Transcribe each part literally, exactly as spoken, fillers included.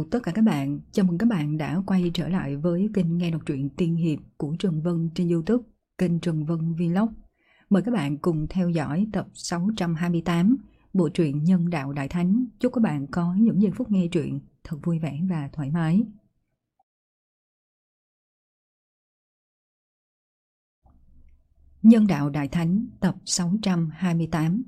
chào tất cả các bạn, chào mừng các bạn đã quay trở lại với kênh nghe đọc truyện tiên hiệp của Trần Vân trên YouTube, kênh Trần Vân Vlog. Mời các bạn cùng theo dõi tập sáu trăm hai mươi tám, bộ truyện Nhân Đạo Đại Thánh. Chúc các bạn có những giây phút nghe truyện thật vui vẻ và thoải mái. Nhân Đạo Đại Thánh tập sáu trăm hai mươi tám.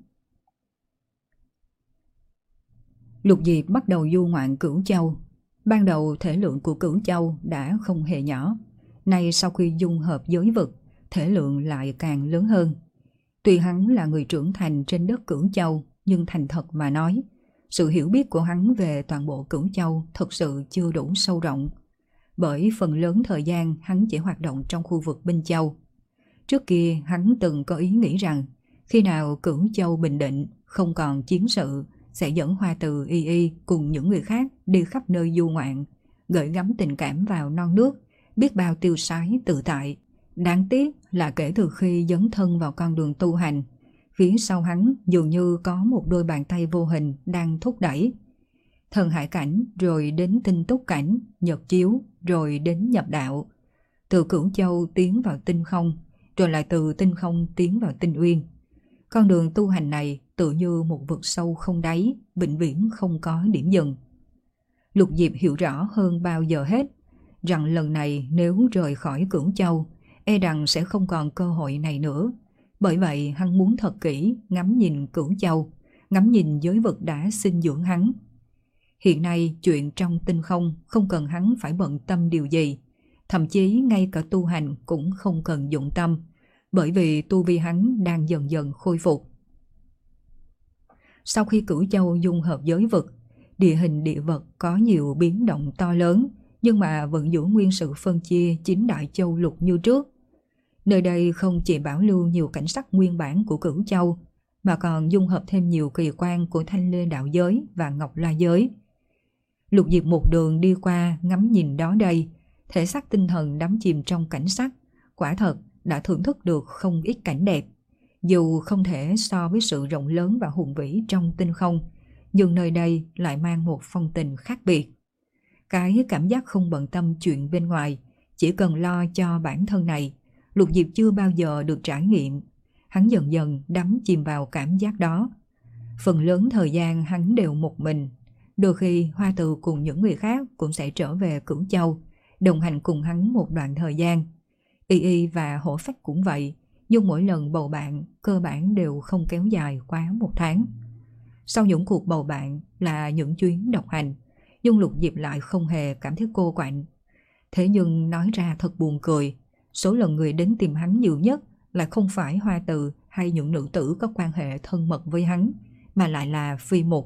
Lục Diệp bắt đầu du ngoạn Cửu Châu. Ban đầu thể lượng của Cửu Châu đã không hề nhỏ, nay sau khi dung hợp giới vực, thể lượng lại càng lớn hơn. Tuy hắn là người trưởng thành trên đất Cửu Châu, nhưng thành thật mà nói, sự hiểu biết của hắn về toàn bộ Cửu Châu thật sự chưa đủ sâu rộng, bởi phần lớn thời gian hắn chỉ hoạt động trong khu vực Binh Châu. Trước kia hắn từng có ý nghĩ rằng khi nào Cửu Châu bình định, không còn chiến sự, sẽ dẫn Hoa Từ Y Y cùng những người khác đi khắp nơi du ngoạn, gửi gắm tình cảm vào non nước, biết bao tiêu sái tự tại. Đáng tiếc là kể từ khi dấn thân vào con đường tu hành, phía sau hắn dường như có một đôi bàn tay vô hình đang thúc đẩy. Thần hải cảnh, rồi đến tinh túc cảnh, nhật chiếu, rồi đến nhập đạo. Từ Cửu Châu tiến vào tinh không, rồi lại từ tinh không tiến vào tinh uyên. Con đường tu hành này tự như một vực sâu không đáy, vĩnh viễn không có điểm dừng. Lục Diệp hiểu rõ hơn bao giờ hết rằng lần này nếu rời khỏi Cửu Châu, e rằng sẽ không còn cơ hội này nữa. Bởi vậy hắn muốn thật kỹ ngắm nhìn Cửu Châu, ngắm nhìn giới vực đã sinh dưỡng hắn. Hiện nay chuyện trong tinh không không cần hắn phải bận tâm điều gì, thậm chí ngay cả tu hành cũng không cần dụng tâm, bởi vì tu vi hắn đang dần dần khôi phục. Sau khi Cửu Châu dung hợp giới vực, địa hình địa vật có nhiều biến động to lớn, nhưng mà vẫn giữ nguyên sự phân chia chín đại châu lục như trước. Nơi đây không chỉ bảo lưu nhiều cảnh sắc nguyên bản của Cửu Châu, mà còn dung hợp thêm nhiều kỳ quan của Thanh Lê đạo giới và Ngọc La giới. Lục Diệp một đường đi qua ngắm nhìn đó đây, thể xác tinh thần đắm chìm trong cảnh sắc, quả thật đã thưởng thức được không ít cảnh đẹp. Dù không thể so với sự rộng lớn và hùng vĩ trong tinh không, nhưng nơi đây lại mang một phong tình khác biệt. Cái cảm giác không bận tâm chuyện bên ngoài, chỉ cần lo cho bản thân này, Lục Diệp chưa bao giờ được trải nghiệm. Hắn dần dần đắm chìm vào cảm giác đó. Phần lớn thời gian hắn đều một mình. Đôi khi Hoa Từ cùng những người khác cũng sẽ trở về Cửu Châu, đồng hành cùng hắn một đoạn thời gian. Y Y và Hổ Phách cũng vậy, nhưng mỗi lần bầu bạn cơ bản đều không kéo dài quá một tháng. Sau những cuộc bầu bạn là những chuyến độc hành, nhưng Lục Diệp lại không hề cảm thấy cô quạnh. Thế nhưng nói ra thật buồn cười, số lần người đến tìm hắn nhiều nhất lại không phải Hoa Từ hay những nữ tử có quan hệ thân mật với hắn, mà lại là Phi Mục.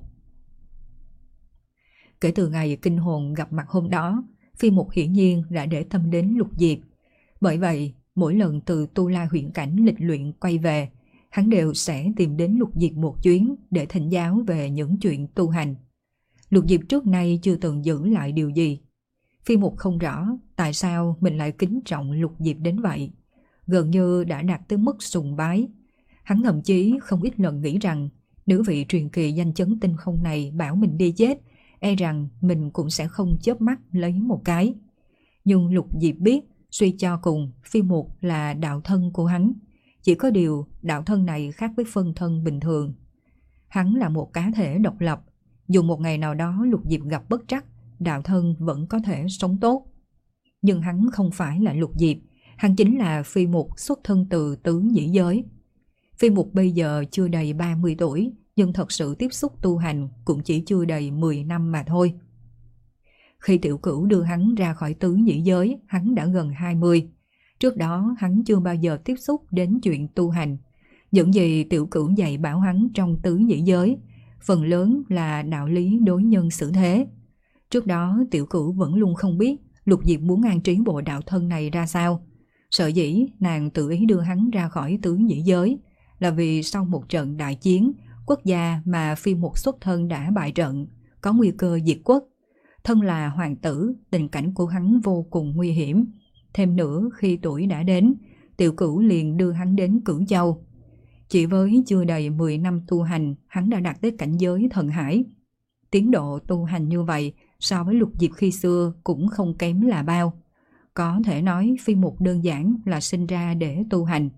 Kể từ ngày kinh hồn gặp mặt hôm đó, Phi Mục hiển nhiên đã để tâm đến Lục Diệp. Bởi vậy, mỗi lần từ Tu La huyện cảnh lịch luyện quay về, hắn đều sẽ tìm đến Lục Diệp một chuyến để thỉnh giáo về những chuyện tu hành. Lục Diệp trước nay chưa từng giữ lại điều gì. Phi Mục không rõ tại sao mình lại kính trọng Lục Diệp đến vậy, gần như đã đạt tới mức sùng bái. Hắn thậm chí không ít lần nghĩ rằng nữ vị truyền kỳ danh chấn tinh không này bảo mình đi chết, e rằng mình cũng sẽ không chớp mắt lấy một cái. Nhưng Lục Diệp biết, suy cho cùng Phi Mục là đạo thân của hắn, chỉ có điều đạo thân này khác với phân thân bình thường. Hắn là một cá thể độc lập, dù một ngày nào đó Lục Diệp gặp bất trắc, đạo thân vẫn có thể sống tốt. Nhưng hắn không phải là Lục Diệp, hắn chính là Phi Mục xuất thân từ tứ nhĩ giới. Phi Mục bây giờ chưa đầy ba mươi tuổi, nhưng thật sự tiếp xúc tu hành cũng chỉ chưa đầy mười năm mà thôi. Khi Tiểu Cửu đưa hắn ra khỏi tứ nhĩ giới, hắn đã gần hai mươi. Trước đó hắn chưa bao giờ tiếp xúc đến chuyện tu hành. Những gì Tiểu Cửu dạy bảo hắn trong tứ nhĩ giới, phần lớn là đạo lý đối nhân xử thế. Trước đó Tiểu Cửu vẫn luôn không biết Lục Diệp muốn an trí bộ đạo thân này ra sao. Sở dĩ nàng tự ý đưa hắn ra khỏi tứ nhĩ giới là vì sau một trận đại chiến, quốc gia mà Phi Mục xuất thân đã bại trận, có nguy cơ diệt quốc. Thân là hoàng tử, tình cảnh của hắn vô cùng nguy hiểm. Thêm nữa khi tuổi đã đến, Tiểu Cửu liền đưa hắn đến Cửu Châu. Chỉ với chưa đầy mười năm tu hành, hắn đã đạt tới cảnh giới thần hải. Tiến độ tu hành như vậy so với Lục Diệp khi xưa cũng không kém là bao. Có thể nói Phi Mục đơn giản là sinh ra để tu hành.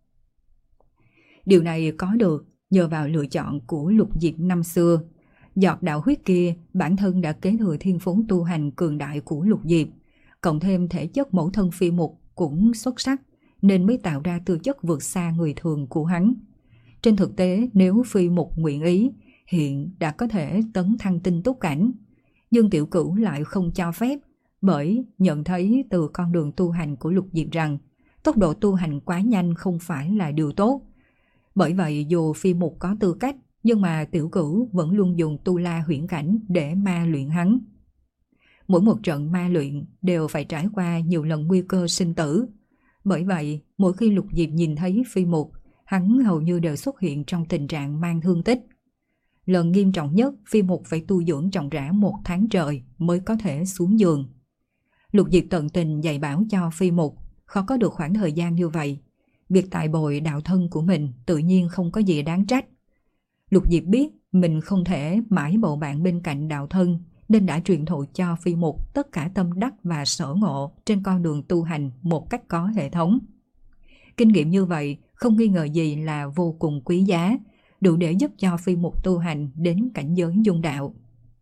Điều này có được nhờ vào lựa chọn của Lục Diệp năm xưa. Giọt đạo huyết kia bản thân đã kế thừa thiên phú tu hành cường đại của Lục Diệp, cộng thêm thể chất mẫu thân Phi Mục cũng xuất sắc, nên mới tạo ra tư chất vượt xa người thường của hắn. Trên thực tế, nếu Phi Mục nguyện ý, hiện đã có thể tấn thăng tinh túc cảnh, nhưng Tiểu Cửu lại không cho phép, bởi nhận thấy từ con đường tu hành của Lục Diệp rằng tốc độ tu hành quá nhanh không phải là điều tốt. Bởi vậy dù Phi Mục có tư cách, nhưng mà Tiểu Cửu vẫn luôn dùng tu la huyễn cảnh để ma luyện hắn. Mỗi một trận ma luyện đều phải trải qua nhiều lần nguy cơ sinh tử. Bởi vậy, mỗi khi Lục Diệp nhìn thấy Phi Mục, hắn hầu như đều xuất hiện trong tình trạng mang thương tích. Lần nghiêm trọng nhất, Phi Mục phải tu dưỡng trọn rã một tháng trời mới có thể xuống giường. Lục Diệp tận tình dạy bảo cho Phi Mục, khó có được khoảng thời gian như vậy. Việc tại bồi đạo thân của mình tự nhiên không có gì đáng trách. Lục Diệp biết mình không thể mãi bầu bạn bên cạnh đạo thân, nên đã truyền thụ cho Phi Mục tất cả tâm đắc và sở ngộ trên con đường tu hành một cách có hệ thống. Kinh nghiệm như vậy không nghi ngờ gì là vô cùng quý giá, đủ để giúp cho Phi Mục tu hành đến cảnh giới dung đạo.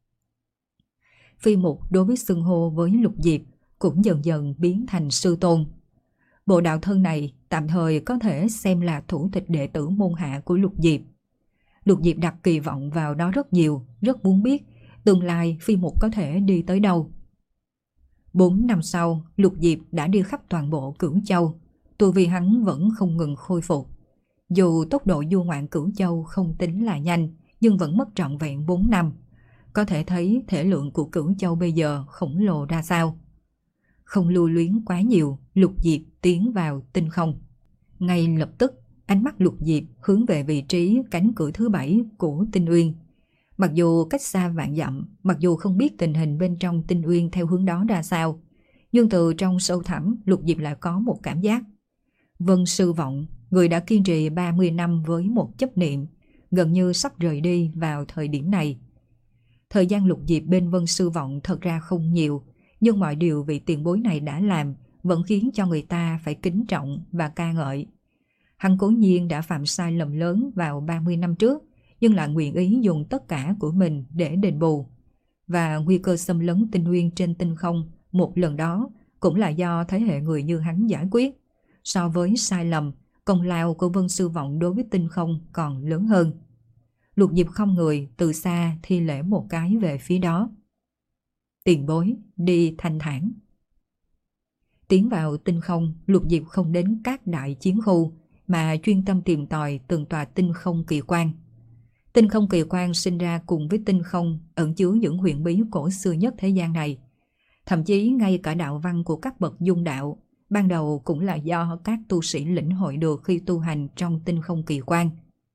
Phi Mục đối với xưng hô với Lục Diệp cũng dần dần biến thành sư tôn. Bộ đạo thân này tạm thời có thể xem là thủ tịch đệ tử môn hạ của Lục Diệp. Lục Diệp đặt kỳ vọng vào đó rất nhiều, rất muốn biết tương lai Phi Mục có thể đi tới đâu. Bốn năm sau, Lục Diệp đã đi khắp toàn bộ Cửu Châu, tu vi hắn vẫn không ngừng khôi phục. Dù tốc độ du ngoạn Cửu Châu không tính là nhanh, nhưng vẫn mất trọn vẹn bốn năm. Có thể thấy thể lượng của Cửu Châu bây giờ khổng lồ ra sao. Không lưu luyến quá nhiều, Lục Diệp tiến vào tinh không. Ngay lập tức, ánh mắt Lục Diệp hướng về vị trí cánh cửa thứ bảy của Tinh Uyên. Mặc dù cách xa vạn dặm, mặc dù không biết tình hình bên trong Tinh Uyên theo hướng đó ra sao, nhưng từ trong sâu thẳm, Lục Diệp lại có một cảm giác. Vân Sư Vọng, người đã kiên trì ba mươi năm với một chấp niệm, gần như sắp rời đi vào thời điểm này. Thời gian Lục Diệp bên Vân Sư Vọng thật ra không nhiều, nhưng mọi điều vị tiền bối này đã làm vẫn khiến cho người ta phải kính trọng và ca ngợi. Hắn cố nhiên đã phạm sai lầm lớn vào ba mươi năm trước, nhưng lại nguyện ý dùng tất cả của mình để đền bù. Và nguy cơ xâm lấn Tinh Uyên trên tinh không một lần đó cũng là do thế hệ người như hắn giải quyết. So với sai lầm, công lao của Vân Sư Vọng đối với tinh không còn lớn hơn. Lục Diệp không người từ xa thi lễ một cái về phía đó. Tiền bối, đi thanh thản. Tiến vào tinh không, Lục Diệp không đến các đại chiến khu, mà chuyên tâm tìm tòi từng tòa tinh không kỳ quan. Tinh không kỳ quan sinh ra cùng với tinh không ẩn chứa những huyền bí cổ xưa nhất thế gian này. Thậm chí ngay cả đạo văn của các bậc dung đạo, ban đầu cũng là do các tu sĩ lĩnh hội được khi tu hành trong tinh không kỳ quan.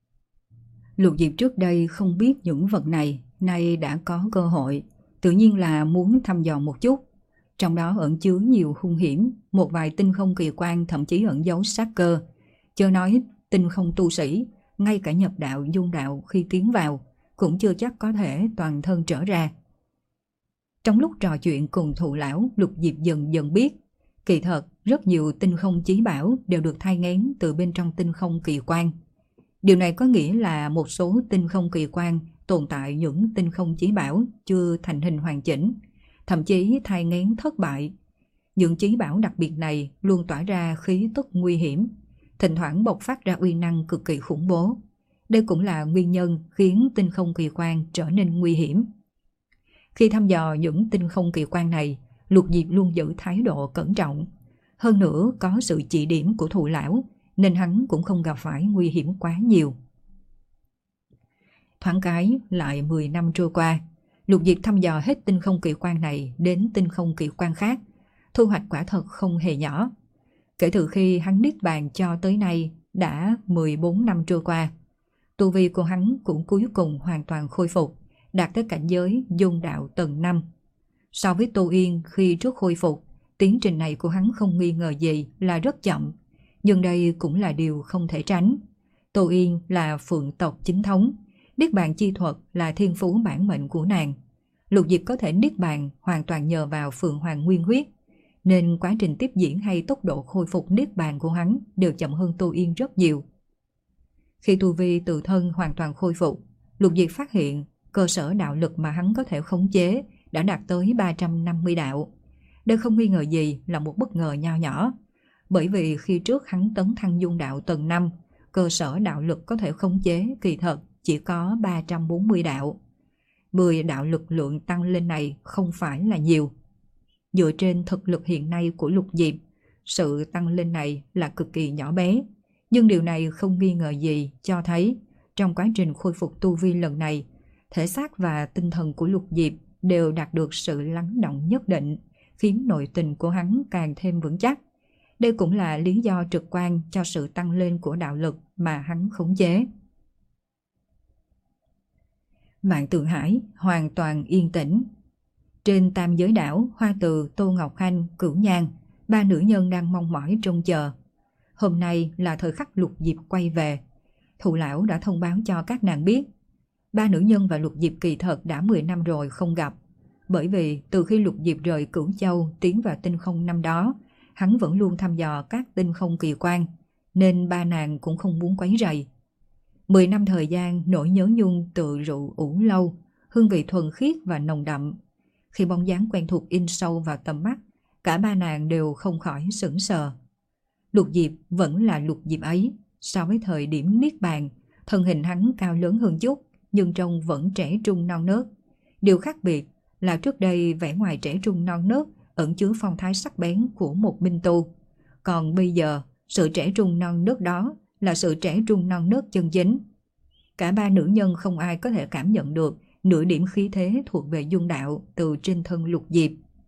Lục Diệp trước đây không biết những vật này, nay đã có cơ hội, tự nhiên là muốn thăm dò một chút. Trong đó ẩn chứa nhiều hung hiểm, một vài tinh không kỳ quan thậm chí ẩn giấu sát cơ. Chớ nói tinh không tu sĩ, ngay cả nhập đạo dung đạo khi tiến vào cũng chưa chắc có thể toàn thân trở ra. Trong lúc trò chuyện cùng thụ lão, Lục Diệp dần dần biết, kỳ thật rất nhiều tinh không chí bảo đều được thai nghén từ bên trong tinh không kỳ quan. Điều này có nghĩa là một số tinh không kỳ quan tồn tại những tinh không chí bảo chưa thành hình hoàn chỉnh, thậm chí thai nghén thất bại. Những chí bảo đặc biệt này luôn tỏa ra khí tức nguy hiểm, thỉnh thoảng bộc phát ra uy năng cực kỳ khủng bố. Đây cũng là nguyên nhân khiến tinh không kỳ quan trở nên nguy hiểm. Khi thăm dò những tinh không kỳ quan này, Lục Diệp luôn giữ thái độ cẩn trọng. Hơn nữa có sự chỉ điểm của thụ lão, nên hắn cũng không gặp phải nguy hiểm quá nhiều. Thoáng cái lại mười năm trôi qua, Lục Diệp thăm dò hết tinh không kỳ quan này đến tinh không kỳ quan khác, thu hoạch quả thật không hề nhỏ. Kể từ khi hắn niết bàn cho tới nay đã mười bốn năm trôi qua, tu vi của hắn cũng cuối cùng hoàn toàn khôi phục, đạt tới cảnh giới dung đạo tầng năm. So với Tô Yên khi trước khôi phục, tiến trình này của hắn không nghi ngờ gì là rất chậm, nhưng đây cũng là điều không thể tránh. Tô Yên là phượng tộc chính thống, niết bàn chi thuật là thiên phú bản mệnh của nàng. Lục Diệp có thể niết bàn hoàn toàn nhờ vào Phượng Hoàng Nguyên Huyết, nên quá trình tiếp diễn hay tốc độ khôi phục niết bàn của hắn đều chậm hơn Tô Yên rất nhiều. Khi tu vi tự thân hoàn toàn khôi phục, Lục Diệp phát hiện cơ sở đạo lực mà hắn có thể khống chế đã đạt tới ba trăm năm mươi đạo. Đây không nghi ngờ gì là một bất ngờ nho nhỏ, bởi vì khi trước hắn tấn thăng dung đạo tầng năm, cơ sở đạo lực có thể khống chế kỳ thật chỉ có ba trăm bốn mươi đạo. mười đạo lực lượng tăng lên này không phải là nhiều. Dựa trên thực lực hiện nay của Lục Diệp, sự tăng lên này là cực kỳ nhỏ bé, nhưng điều này không nghi ngờ gì cho thấy trong quá trình khôi phục tu vi lần này, thể xác và tinh thần của Lục Diệp đều đạt được sự lắng động nhất định, khiến nội tình của hắn càng thêm vững chắc. Đây cũng là lý do trực quan cho sự tăng lên của đạo lực mà hắn khống chế. Vạn Tượng Hải hoàn toàn yên tĩnh. Trên Tam Giới Đảo, Hoa Từ, Tô Ngọc Hanh, Cửu Nhan, ba nữ nhân đang mong mỏi trông chờ. Hôm nay là thời khắc Lục Diệp quay về. Thụ lão đã thông báo cho các nàng biết. Ba nữ nhân và Lục Diệp kỳ thật đã mười năm rồi không gặp. Bởi vì từ khi Lục Diệp rời Cửu Châu tiến vào tinh không năm đó, hắn vẫn luôn thăm dò các tinh không kỳ quan, nên ba nàng cũng không muốn quấy rầy. Mười năm thời gian nỗi nhớ nhung tự rượu ủ lâu, hương vị thuần khiết và nồng đậm. Khi bóng dáng quen thuộc in sâu vào tầm mắt, cả ba nàng đều không khỏi sững sờ. Lục Diệp vẫn là Lục Diệp ấy, so với thời điểm niết bàn, thân hình hắn cao lớn hơn chút, nhưng trông vẫn trẻ trung non nớt. Điều khác biệt là trước đây vẻ ngoài trẻ trung non nớt ẩn chứa phong thái sắc bén của một minh tu. Còn bây giờ, sự trẻ trung non nớt đó là sự trẻ trung non nớt chân chính. Cả ba nữ nhân không ai có thể cảm nhận được nửa điểm khí thế thuộc về dung đạo từ trên thân Lục Diệp.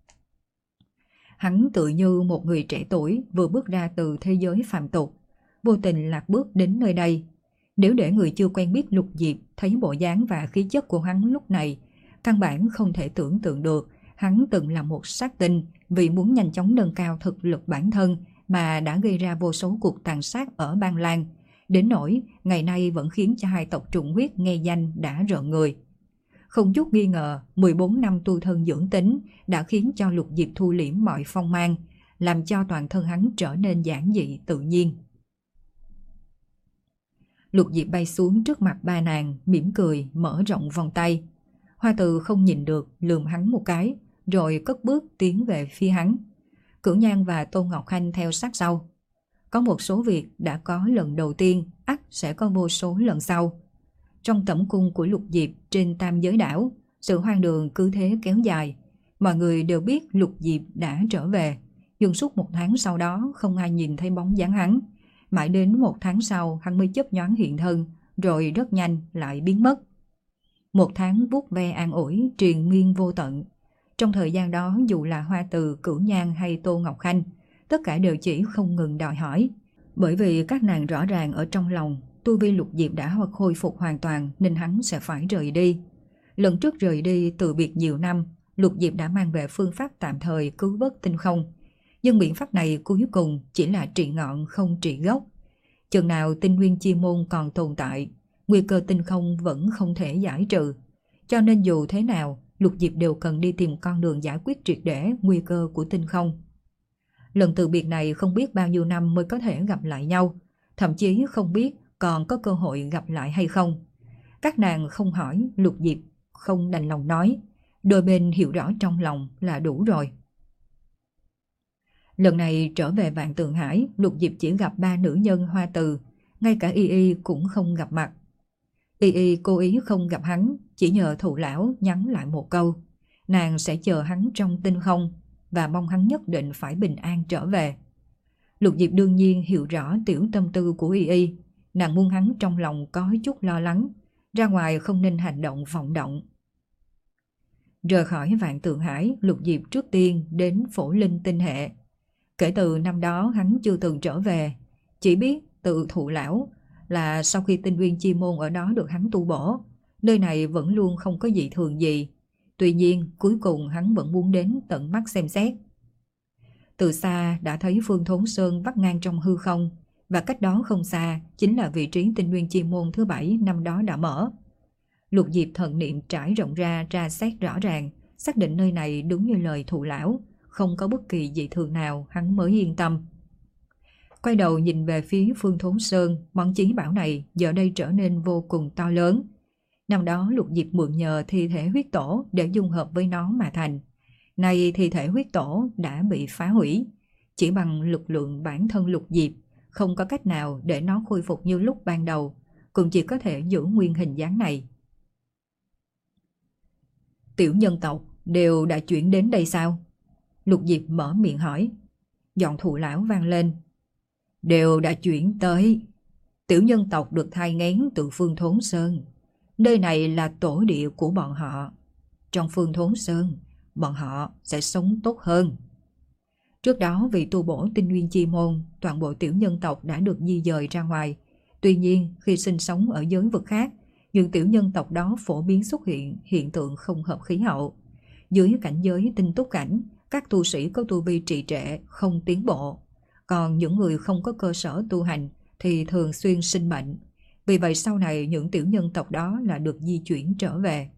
Hắn tự như một người trẻ tuổi vừa bước ra từ thế giới phàm tục, vô tình lạc bước đến nơi đây. Nếu để người chưa quen biết Lục Diệp thấy bộ dáng và khí chất của hắn lúc này, căn bản không thể tưởng tượng được hắn từng là một sát tinh vì muốn nhanh chóng nâng cao thực lực bản thân mà đã gây ra vô số cuộc tàn sát ở Ban Lan, đến nỗi ngày nay vẫn khiến cho hai tộc trùng huyết nghe danh đã rợn người. Không chút nghi ngờ, mười bốn năm tu thân dưỡng tính đã khiến cho Lục Diệp thu liễm mọi phong mang, làm cho toàn thân hắn trở nên giản dị tự nhiên. Lục Diệp bay xuống trước mặt ba nàng, mỉm cười, mở rộng vòng tay. Hoa Từ không nhìn được, lườm hắn một cái, rồi cất bước tiến về phía hắn. Cửu Nhan và Tô Ngọc Hanh theo sát sau. Có một số việc đã có lần đầu tiên, ắt sẽ có vô số lần sau. Trong tẩm cung của Lục Diệp trên Tam Giới Đảo, sự hoang đường cứ thế kéo dài. Mọi người đều biết Lục Diệp đã trở về, nhưng suốt một tháng sau đó không ai nhìn thấy bóng dáng hắn. Mãi đến một tháng sau hắn mới chớp nhoáng hiện thân, rồi rất nhanh lại biến mất. Một tháng vuốt ve an ủi triền miên vô tận. Trong thời gian đó dù là Hoa Từ, Cửu Nhan hay Tô Ngọc Hanh, tất cả đều chỉ không ngừng đòi hỏi. Bởi vì các nàng rõ ràng ở trong lòng, tu vi Lục Diệp đã khôi phục hoàn toàn nên hắn sẽ phải rời đi. Lần trước rời đi từ biệt nhiều năm, Lục Diệp đã mang về phương pháp tạm thời cứu vớt tinh không. Nhưng biện pháp này cuối cùng chỉ là trị ngọn không trị gốc. Chừng nào tinh nguyên chi môn còn tồn tại, nguy cơ tinh không vẫn không thể giải trừ. Cho nên dù thế nào, Lục Diệp đều cần đi tìm con đường giải quyết triệt để nguy cơ của tinh không. Lần từ biệt này không biết bao nhiêu năm mới có thể gặp lại nhau, thậm chí không biết còn có cơ hội gặp lại hay không. Các nàng không hỏi, Lục Diệp không đành lòng nói, đôi bên hiểu rõ trong lòng là đủ rồi. Lần này trở về Vạn Tượng Hải, Lục Diệp chỉ gặp ba nữ nhân Hoa Từ, ngay cả Y Y cũng không gặp mặt. Y Y cố ý không gặp hắn, chỉ nhờ Thụ lão nhắn lại một câu, nàng sẽ chờ hắn trong tinh không và mong hắn nhất định phải bình an trở về. Lục Diệp đương nhiên hiểu rõ tiểu tâm tư của Y Y, nàng muốn hắn trong lòng có chút lo lắng, ra ngoài không nên hành động vọng động. Rời khỏi Vạn Tượng Hải, Lục Diệp trước tiên đến Phổ Linh tinh hệ. Kể từ năm đó hắn chưa từng trở về, chỉ biết từ Thụ lão là sau khi tinh nguyên chi môn ở đó được hắn tu bổ, nơi này vẫn luôn không có dị thường gì. Tuy nhiên cuối cùng hắn vẫn muốn đến tận mắt xem xét. Từ xa đã thấy Phương Thốn Sơn vắt ngang trong hư không, và cách đó không xa chính là vị trí tinh nguyên chi môn thứ bảy năm đó đã mở. Lục Diệp thần niệm trải rộng ra tra xét rõ ràng, xác định nơi này đúng như lời Thụ lão, không có bất kỳ dị thường nào, hắn mới yên tâm. Quay đầu nhìn về phía Phương Thốn Sơn, món chí bảo này giờ đây trở nên vô cùng to lớn. Năm đó Lục Diệp mượn nhờ thi thể huyết tổ để dung hợp với nó mà thành. Nay thi thể huyết tổ đã bị phá hủy, chỉ bằng lực lượng bản thân Lục Diệp, không có cách nào để nó khôi phục như lúc ban đầu, cũng chỉ có thể giữ nguyên hình dáng này. Tiểu nhân tộc đều đã chuyển đến đây sao? Lục Diệp mở miệng hỏi. Giọng Thụ lão vang lên. Đều đã chuyển tới. Tiểu nhân tộc được thai nghén từ Phương Thốn Sơn. Nơi này là tổ địa của bọn họ. Trong Phương Thốn Sơn, bọn họ sẽ sống tốt hơn. Trước đó vì tu bổ tinh nguyên chi môn, toàn bộ tiểu nhân tộc đã được di dời ra ngoài. Tuy nhiên, khi sinh sống ở giới vực khác, những tiểu nhân tộc đó phổ biến xuất hiện hiện tượng không hợp khí hậu. Dưới cảnh giới tinh túc cảnh, các tu sĩ có tu vi trì trệ, không tiến bộ. Còn những người không có cơ sở tu hành thì thường xuyên sinh bệnh. Vì vậy sau này những tiểu nhân tộc đó là được di chuyển trở về.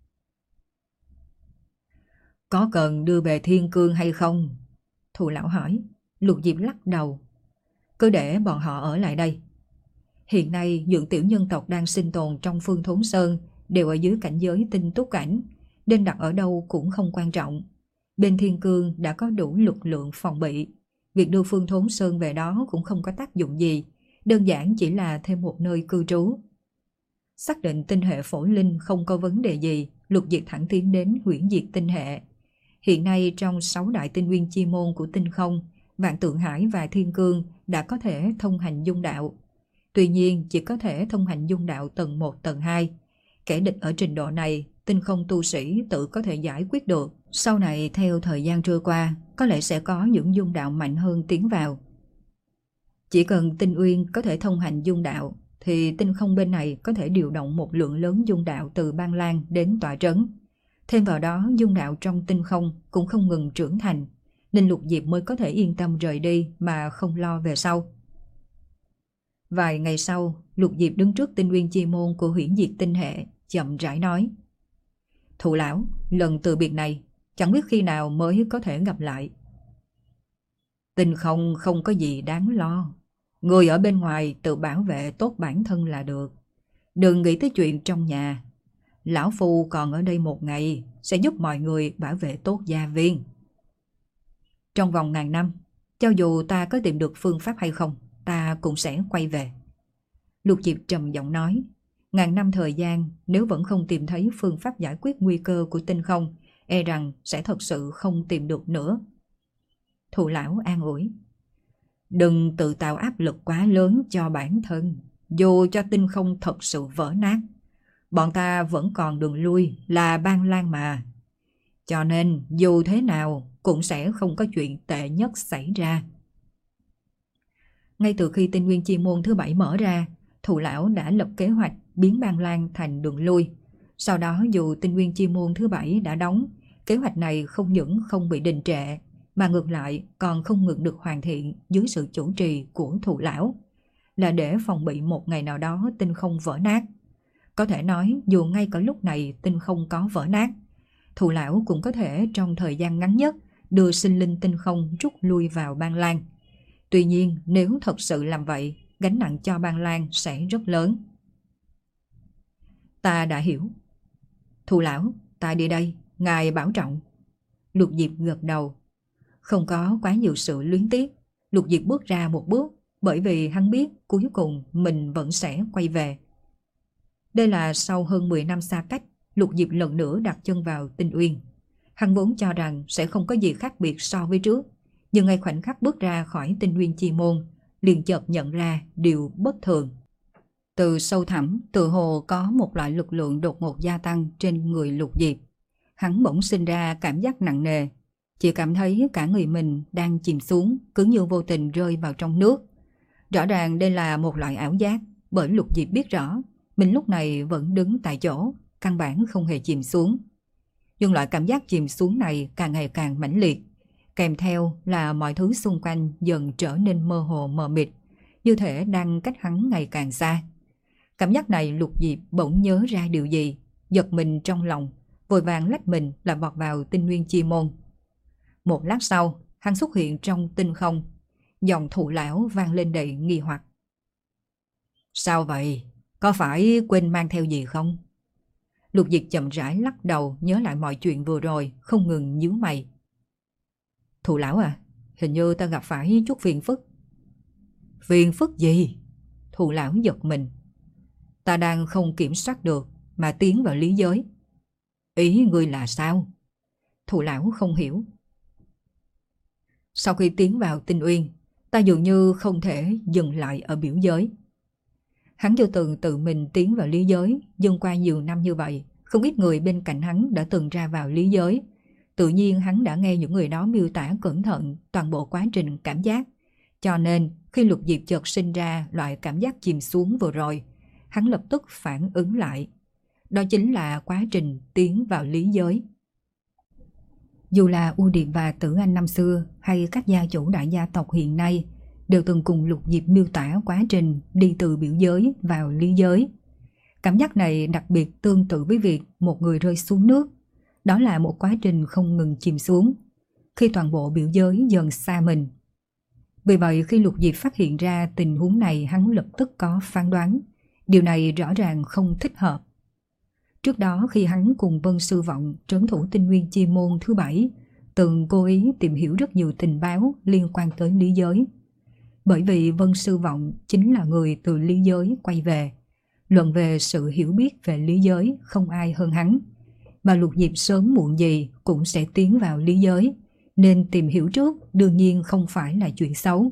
Có cần đưa về Thiên Cương hay không? Thụ lão hỏi. Lục Diệp lắc đầu. Cứ để bọn họ ở lại đây. Hiện nay những tiểu nhân tộc đang sinh tồn trong Phương Thốn Sơn đều ở dưới cảnh giới tinh túc cảnh, nên đặt ở đâu cũng không quan trọng. Bên Thiên Cương đã có đủ lực lượng phòng bị. Việc đưa Phương Thốn Sơn về đó cũng không có tác dụng gì, đơn giản chỉ là thêm một nơi cư trú. Xác định tinh hệ phổ linh không có vấn đề gì, Lục Diệp thẳng tiến đến huyễn diệt tinh hệ. Hiện nay trong sáu đại tinh nguyên chi môn của tinh không, Vạn Tượng Hải và Thiên Cương đã có thể thông hành dung đạo. Tuy nhiên chỉ có thể thông hành dung đạo tầng một, tầng hai. Kẻ địch ở trình độ này, tinh không tu sĩ tự có thể giải quyết được. Sau này theo thời gian trôi qua, có lẽ sẽ có những dung đạo mạnh hơn tiến vào. Chỉ cần tinh uyên có thể thông hành dung đạo, thì tinh không bên này có thể điều động một lượng lớn dung đạo từ Ban Lan đến tọa trấn. Thêm vào đó dung đạo trong tinh không cũng không ngừng trưởng thành, nên Lục Diệp mới có thể yên tâm rời đi mà không lo về sau. Vài ngày sau, Lục Diệp đứng trước tinh nguyên chi môn của huyễn diệt tinh hệ, chậm rãi nói. Thụ lão, lần từ biệt này, chẳng biết khi nào mới có thể gặp lại. Tinh không không có gì đáng lo. Người ở bên ngoài tự bảo vệ tốt bản thân là được. Đừng nghĩ tới chuyện trong nhà. Lão Phu còn ở đây một ngày, sẽ giúp mọi người bảo vệ tốt gia viên. Trong vòng ngàn năm, cho dù ta có tìm được phương pháp hay không, ta cũng sẽ quay về. Lục Diệp trầm giọng nói. Ngàn năm thời gian, nếu vẫn không tìm thấy phương pháp giải quyết nguy cơ của tinh không, e rằng sẽ thật sự không tìm được nữa. Thụ lão an ủi. Đừng tự tạo áp lực quá lớn cho bản thân. Dù cho tinh không thật sự vỡ nát, bọn ta vẫn còn đường lui là Ban Lan mà. Cho nên dù thế nào cũng sẽ không có chuyện tệ nhất xảy ra. Ngay từ khi tinh nguyên chi môn thứ bảy mở ra, Thụ lão đã lập kế hoạch biến Ban Lan thành đường lui. Sau đó dù tinh nguyên chi môn thứ bảy đã đóng, kế hoạch này không những không bị đình trệ, mà ngược lại còn không ngừng được hoàn thiện dưới sự chủ trì của Thụ lão, là để phòng bị một ngày nào đó tinh không vỡ nát. Có thể nói dù ngay cả lúc này tinh không có vỡ nát, Thụ lão cũng có thể trong thời gian ngắn nhất đưa sinh linh tinh không rút lui vào Ban Lan. Tuy nhiên nếu thật sự làm vậy, gánh nặng cho Ban Lan sẽ rất lớn. Ta đã hiểu. Thụ lão, ta đi đây, ngài bảo trọng. Lục Diệp gật đầu. Không có quá nhiều sự luyến tiếc, Lục Diệp bước ra một bước, bởi vì hắn biết cuối cùng mình vẫn sẽ quay về. Đây là sau hơn mười năm xa cách, Lục Diệp lần nữa đặt chân vào Tinh Uyên. Hắn vốn cho rằng sẽ không có gì khác biệt so với trước, nhưng ngay khoảnh khắc bước ra khỏi Tinh Uyên chi môn, liền chợt nhận ra điều bất thường. Từ sâu thẳm, tự hồ có một loại lực lượng đột ngột gia tăng trên người Lục Diệp. Hắn bỗng sinh ra cảm giác nặng nề, chỉ cảm thấy cả người mình đang chìm xuống, cứ như vô tình rơi vào trong nước. Rõ ràng đây là một loại ảo giác, bởi Lục Diệp biết rõ mình lúc này vẫn đứng tại chỗ, căn bản không hề chìm xuống. Nhưng loại cảm giác chìm xuống này càng ngày càng mãnh liệt, kèm theo là mọi thứ xung quanh dần trở nên mơ hồ mờ mịt, như thể đang cách hắn ngày càng xa. Cảm giác này Lục Diệp bỗng nhớ ra điều gì, giật mình trong lòng, vội vàng lách mình là vọt vào tinh nguyên chi môn. Một lát sau, hắn xuất hiện trong tinh không. Giọng Thụ lão vang lên đầy nghi hoặc. Sao vậy? Có phải quên mang theo gì không? Lục Diệp chậm rãi lắc đầu, nhớ lại mọi chuyện vừa rồi, không ngừng nhíu mày. Thụ lão à, hình như ta gặp phải chút phiền phức. Phiền phức gì? Thụ lão giật mình. Ta đang không kiểm soát được mà tiến vào lý giới. Ý ngươi là sao? Thụ lão không hiểu. Sau khi tiến vào tinh uyên, ta dường như không thể dừng lại ở biểu giới. Hắn chưa từng tự mình tiến vào lý giới, nhưng qua nhiều năm như vậy, không ít người bên cạnh hắn đã từng ra vào lý giới. Tự nhiên hắn đã nghe những người đó miêu tả cẩn thận toàn bộ quá trình cảm giác. Cho nên khi Lục Diệp chợt sinh ra loại cảm giác chìm xuống vừa rồi, hắn lập tức phản ứng lại. Đó chính là quá trình tiến vào lý giới. Dù là U Điệp và Tử Anh năm xưa hay các gia chủ đại gia tộc hiện nay đều từng cùng Lục Diệp miêu tả quá trình đi từ biểu giới vào lý giới. Cảm giác này đặc biệt tương tự với việc một người rơi xuống nước. Đó là một quá trình không ngừng chìm xuống, khi toàn bộ biểu giới dần xa mình. Vì vậy khi Lục Diệp phát hiện ra tình huống này, hắn lập tức có phán đoán. Điều này rõ ràng không thích hợp. Trước đó khi hắn cùng Vân Sư Vọng trấn thủ tinh nguyên chi môn thứ bảy, từng cố ý tìm hiểu rất nhiều tình báo liên quan tới lý giới. Bởi vì Vân Sư Vọng chính là người từ lý giới quay về. Luận về sự hiểu biết về lý giới không ai hơn hắn. Mà Lục Diệp sớm muộn gì cũng sẽ tiến vào lý giới, nên tìm hiểu trước đương nhiên không phải là chuyện xấu.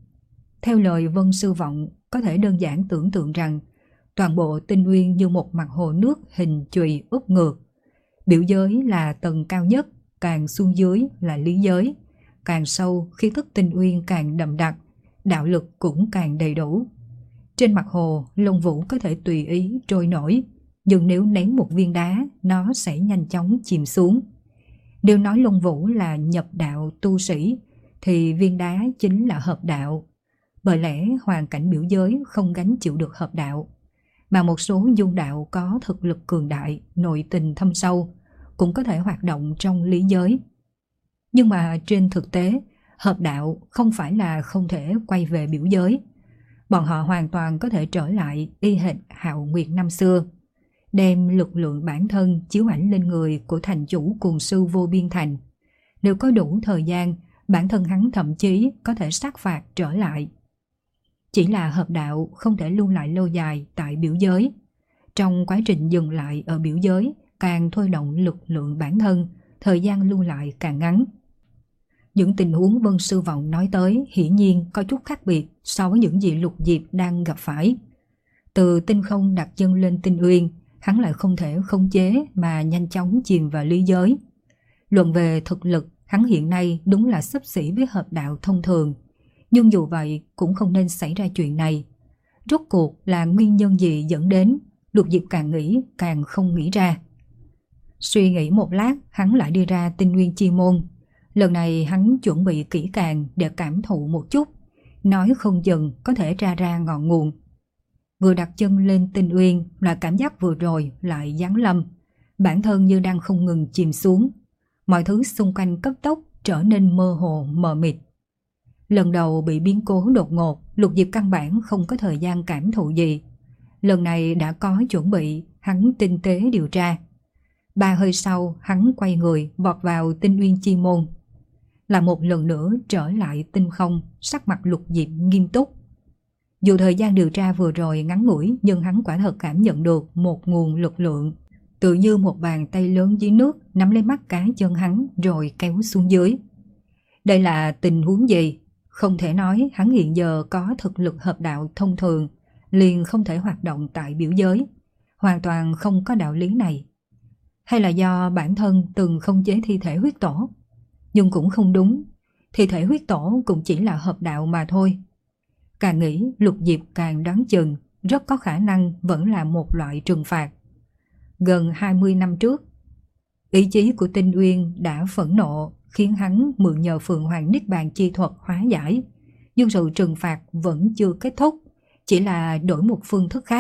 Theo lời Vân Sư Vọng, có thể đơn giản tưởng tượng rằng toàn bộ tinh nguyên như một mặt hồ nước hình chùy úp ngược. Biểu giới là tầng cao nhất, càng xuống dưới là lý giới. Càng sâu, khí thức tinh nguyên càng đậm đặc, đạo lực cũng càng đầy đủ. Trên mặt hồ, lông vũ có thể tùy ý trôi nổi, nhưng nếu ném một viên đá, nó sẽ nhanh chóng chìm xuống. Nếu nói lông vũ là nhập đạo tu sĩ, thì viên đá chính là hợp đạo. Bởi lẽ hoàn cảnh biểu giới không gánh chịu được hợp đạo, mà một số dung đạo có thực lực cường đại, nội tình thâm sâu, cũng có thể hoạt động trong lý giới. Nhưng mà trên thực tế, hợp đạo không phải là không thể quay về biểu giới. Bọn họ hoàn toàn có thể trở lại y hệt Hạo Nguyệt năm xưa, đem lực lượng bản thân chiếu ảnh lên người của thành chủ cuồng sư Vô Biên Thành. Nếu có đủ thời gian, bản thân hắn thậm chí có thể sát phạt trở lại. Chỉ là hợp đạo không thể lưu lại lâu dài tại biểu giới. Trong quá trình dừng lại ở biểu giới, càng thôi động lực lượng bản thân, thời gian lưu lại càng ngắn. Những tình huống Vân Sư Vọng nói tới hiển nhiên có chút khác biệt so với những gì Lục Diệp đang gặp phải. Từ tinh không đặt chân lên tinh uyên, hắn lại không thể khống chế mà nhanh chóng chìm vào lý giới. Luận về thực lực, hắn hiện nay đúng là xấp xỉ với hợp đạo thông thường. Nhưng dù vậy cũng không nên xảy ra chuyện này. Rốt cuộc là nguyên nhân gì dẫn đến, Lục Diệp càng nghĩ càng không nghĩ ra. Suy nghĩ một lát, hắn lại đi ra tinh nguyên chi môn. Lần này hắn chuẩn bị kỹ càng để cảm thụ một chút, nói không chừng có thể tra ra ngọn nguồn. Vừa đặt chân lên tinh uyên là cảm giác vừa rồi lại giáng lâm, bản thân như đang không ngừng chìm xuống. Mọi thứ xung quanh cấp tốc trở nên mơ hồ mờ mịt. Lần đầu bị biến cố đột ngột, Lục Diệp căn bản không có thời gian cảm thụ gì. Lần này đã có chuẩn bị, hắn tinh tế điều tra. Ba hơi sau, hắn quay người vọt vào tinh uyên chi môn. Là một lần nữa trở lại tinh không, sắc mặt Lục Diệp nghiêm túc. Dù thời gian điều tra vừa rồi ngắn ngủi, nhưng hắn quả thật cảm nhận được một nguồn lực lượng, tự như một bàn tay lớn dưới nước nắm lấy mắt cá chân hắn rồi kéo xuống dưới. Đây là tình huống gì? Không thể nói hắn hiện giờ có thực lực hợp đạo thông thường, liền không thể hoạt động tại biểu giới. Hoàn toàn không có đạo lý này. Hay là do bản thân từng không chế thi thể huyết tổ? Nhưng cũng không đúng, thi thể huyết tổ cũng chỉ là hợp đạo mà thôi. Càng nghĩ, Lục Diệp càng đoán chừng rất có khả năng vẫn là một loại trừng phạt. Gần hai mươi năm trước, ý chí của Tinh Uyên đã phẫn nộ, khiến hắn mượn nhờ Phượng Hoàng Niết Bàn chi thuật hóa giải. Nhưng sự trừng phạt vẫn chưa kết thúc, chỉ là đổi một phương thức khác.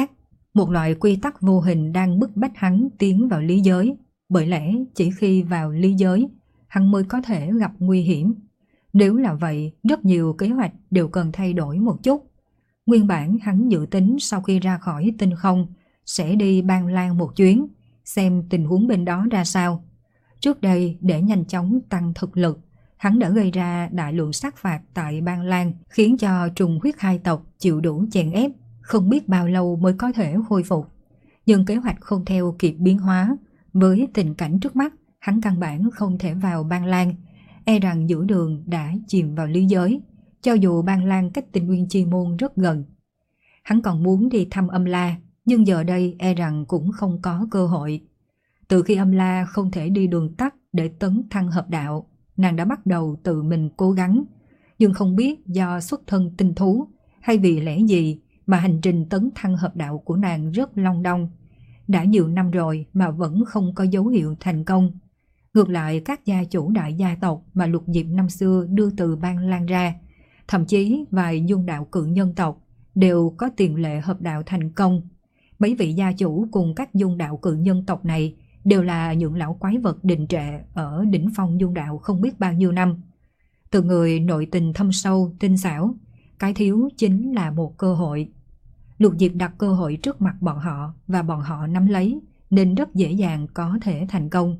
Một loại quy tắc vô hình đang bức bách hắn tiến vào lý giới, bởi lẽ chỉ khi vào lý giới, hắn mới có thể gặp nguy hiểm. Nếu là vậy, rất nhiều kế hoạch đều cần thay đổi một chút. Nguyên bản hắn dự tính sau khi ra khỏi tinh không, sẽ đi Ban Lan một chuyến, xem tình huống bên đó ra sao. Trước đây, để nhanh chóng tăng thực lực, hắn đã gây ra đại lượng sát phạt tại Ban Lan, khiến cho trùng huyết hai tộc chịu đủ chèn ép, không biết bao lâu mới có thể hồi phục. Nhưng kế hoạch không theo kịp biến hóa, với tình cảnh trước mắt, hắn căn bản không thể vào Ban Lan, e rằng giữa đường đã chìm vào lý giới, cho dù Ban Lan cách Tinh Nguyên Chi Môn rất gần. Hắn còn muốn đi thăm Âm La, nhưng giờ đây e rằng cũng không có cơ hội. Từ khi Âm La không thể đi đường tắt để tấn thăng hợp đạo, nàng đã bắt đầu tự mình cố gắng, nhưng không biết do xuất thân tinh thú hay vì lẽ gì mà hành trình tấn thăng hợp đạo của nàng rất long đong. Đã nhiều năm rồi mà vẫn không có dấu hiệu thành công. Ngược lại, các gia chủ đại gia tộc mà Lục Diệp năm xưa đưa từ Ban Lan ra, thậm chí vài dung đạo cự nhân tộc, đều có tiền lệ hợp đạo thành công. Mấy vị gia chủ cùng các dung đạo cự nhân tộc này đều là những lão quái vật đình trệ ở đỉnh phong dung đạo không biết bao nhiêu năm. Từ người nội tình thâm sâu, tinh xảo, cái thiếu chính là một cơ hội. Lục Diệp đặt cơ hội trước mặt bọn họ và bọn họ nắm lấy, nên rất dễ dàng có thể thành công.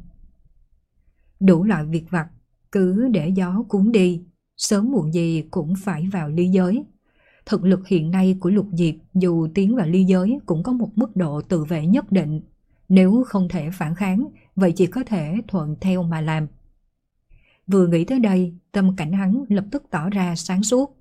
Đủ loại việc vặt, cứ để gió cuốn đi, sớm muộn gì cũng phải vào lý giới. Thực lực hiện nay của Lục Diệp dù tiến vào lý giới cũng có một mức độ tự vệ nhất định. Nếu không thể phản kháng, vậy chỉ có thể thuận theo mà làm. Vừa nghĩ tới đây, tâm cảnh hắn lập tức tỏ ra sáng suốt.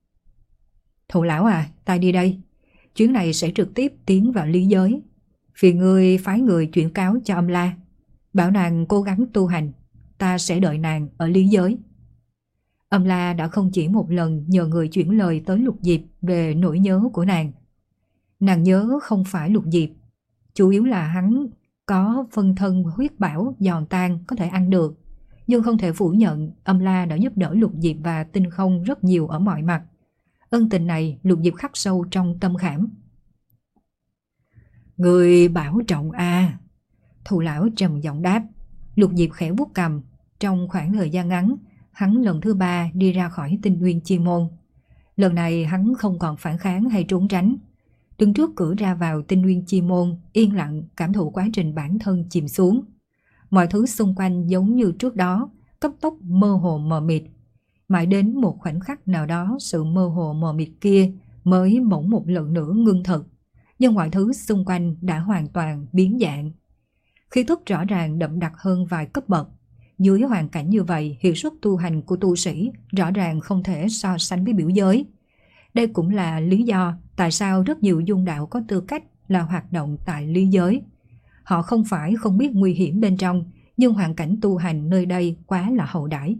Thụ lão à, ta đi đây. Chuyến này sẽ trực tiếp tiến vào lý giới. Phiền ngươi phái người chuyển cáo cho Âm La, bảo nàng cố gắng tu hành, ta sẽ đợi nàng ở lý giới. Âm La đã không chỉ một lần nhờ người chuyển lời tới Lục Diệp về nỗi nhớ của nàng. Nàng nhớ không phải Lục Diệp, chủ yếu là hắn có phân thân huyết bảo giòn tan có thể ăn được. Nhưng không thể phủ nhận Âm La đã giúp đỡ Lục Diệp và Tinh Không rất nhiều ở mọi mặt. Ân tình này Lục Diệp khắc sâu trong tâm khảm. Người bảo trọng a à. Thù lão trầm giọng đáp. Lục Diệp khẽ vuốt cằm. Trong khoảng thời gian ngắn, hắn lần thứ ba đi ra khỏi Tinh Nguyên Chi Môn. Lần này hắn không còn phản kháng hay trốn tránh. Đứng trước cửa ra vào Tinh Nguyên Chi Môn, yên lặng cảm thụ quá trình bản thân chìm xuống. Mọi thứ xung quanh giống như trước đó, cấp tốc mơ hồ mờ mịt. Mãi đến một khoảnh khắc nào đó, sự mơ hồ mờ mịt kia mới bỗng một lần nữa ngưng thực. Nhưng mọi thứ xung quanh đã hoàn toàn biến dạng. Khí thức rõ ràng đậm đặc hơn vài cấp bậc. Dưới hoàn cảnh như vậy, hiệu suất tu hành của tu sĩ rõ ràng không thể so sánh với biểu giới. Đây cũng là lý do tại sao rất nhiều dung đạo có tư cách là hoạt động tại lý giới. Họ không phải không biết nguy hiểm bên trong, nhưng hoàn cảnh tu hành nơi đây quá là hậu đãi.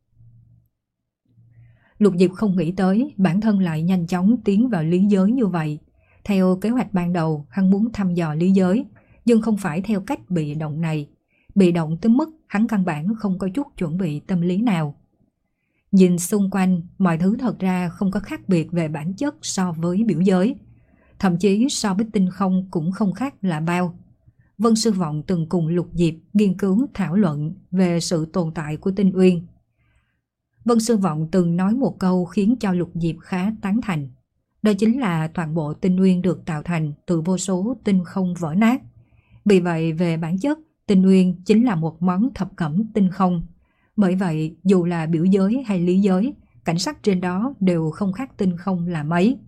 Lục Diệp không nghĩ tới bản thân lại nhanh chóng tiến vào lý giới như vậy. Theo kế hoạch ban đầu, hắn muốn thăm dò lý giới, nhưng không phải theo cách bị động này. Bị động tới mức hắn căn bản không có chút chuẩn bị tâm lý nào. Nhìn xung quanh, mọi thứ thật ra không có khác biệt về bản chất so với biểu giới. Thậm chí so với Tinh Không cũng không khác là bao. Vân Sư Vọng từng cùng Lục Diệp nghiên cứu thảo luận về sự tồn tại của Tinh Uyên. Vân Sư Vọng từng nói một câu khiến cho Lục Diệp khá tán thành. Đó chính là toàn bộ Tinh Uyên được tạo thành từ vô số tinh không vỡ nát. Vì vậy về bản chất, Tinh Uyên chính là một món thập cẩm tinh không. Bởi vậy dù là biểu giới hay lý giới, cảnh sắc trên đó đều không khác tinh không là mấy.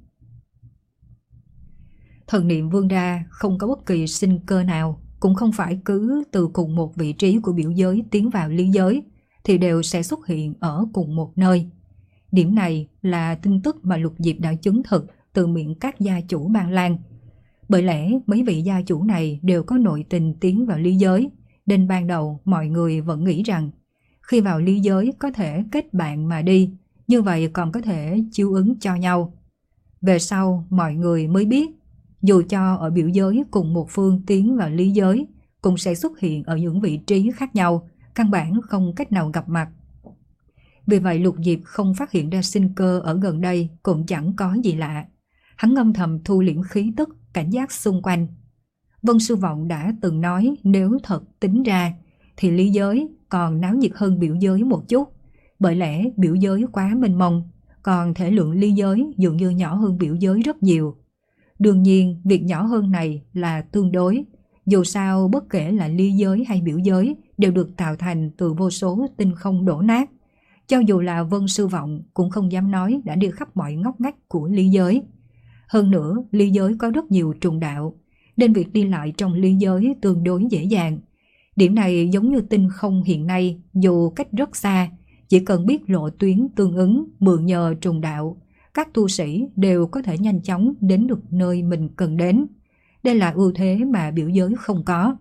Thần niệm vươn ra không có bất kỳ sinh cơ nào, cũng không phải cứ từ cùng một vị trí của biểu giới tiến vào lý giới thì đều sẽ xuất hiện ở cùng một nơi. Điểm này là tin tức mà Lục Diệp đã chứng thực từ miệng các gia chủ Ban Lan. Bởi lẽ mấy vị gia chủ này đều có nội tình tiến vào lý giới, nên ban đầu mọi người vẫn nghĩ rằng khi vào lý giới có thể kết bạn mà đi, như vậy còn có thể chiếu ứng cho nhau. Về sau mọi người mới biết, dù cho ở biểu giới cùng một phương tiến vào lý giới, cũng sẽ xuất hiện ở những vị trí khác nhau, căn bản không cách nào gặp mặt. Vì vậy Lục Diệp không phát hiện ra sinh cơ ở gần đây cũng chẳng có gì lạ. Hắn âm thầm thu liễm khí tức, cảnh giác xung quanh. Vân Sư Vọng đã từng nói nếu thật tính ra thì lý giới còn náo nhiệt hơn biểu giới một chút, bởi lẽ biểu giới quá mênh mông, còn thể lượng ly giới dường như nhỏ hơn biểu giới rất nhiều. Đương nhiên, việc nhỏ hơn này là tương đối, dù sao bất kể là ly giới hay biểu giới đều được tạo thành từ vô số tinh không đổ nát. Cho dù là Vân Sư Vọng cũng không dám nói đã đi khắp mọi ngóc ngách của ly giới. Hơn nữa, ly giới có rất nhiều trùng đạo, nên việc đi lại trong ly giới tương đối dễ dàng. Điểm này giống như tinh không hiện nay, dù cách rất xa, chỉ cần biết lộ tuyến tương ứng mượn nhờ trùng đạo, các tu sĩ đều có thể nhanh chóng đến được nơi mình cần đến. Đây là ưu thế mà biểu giới không có.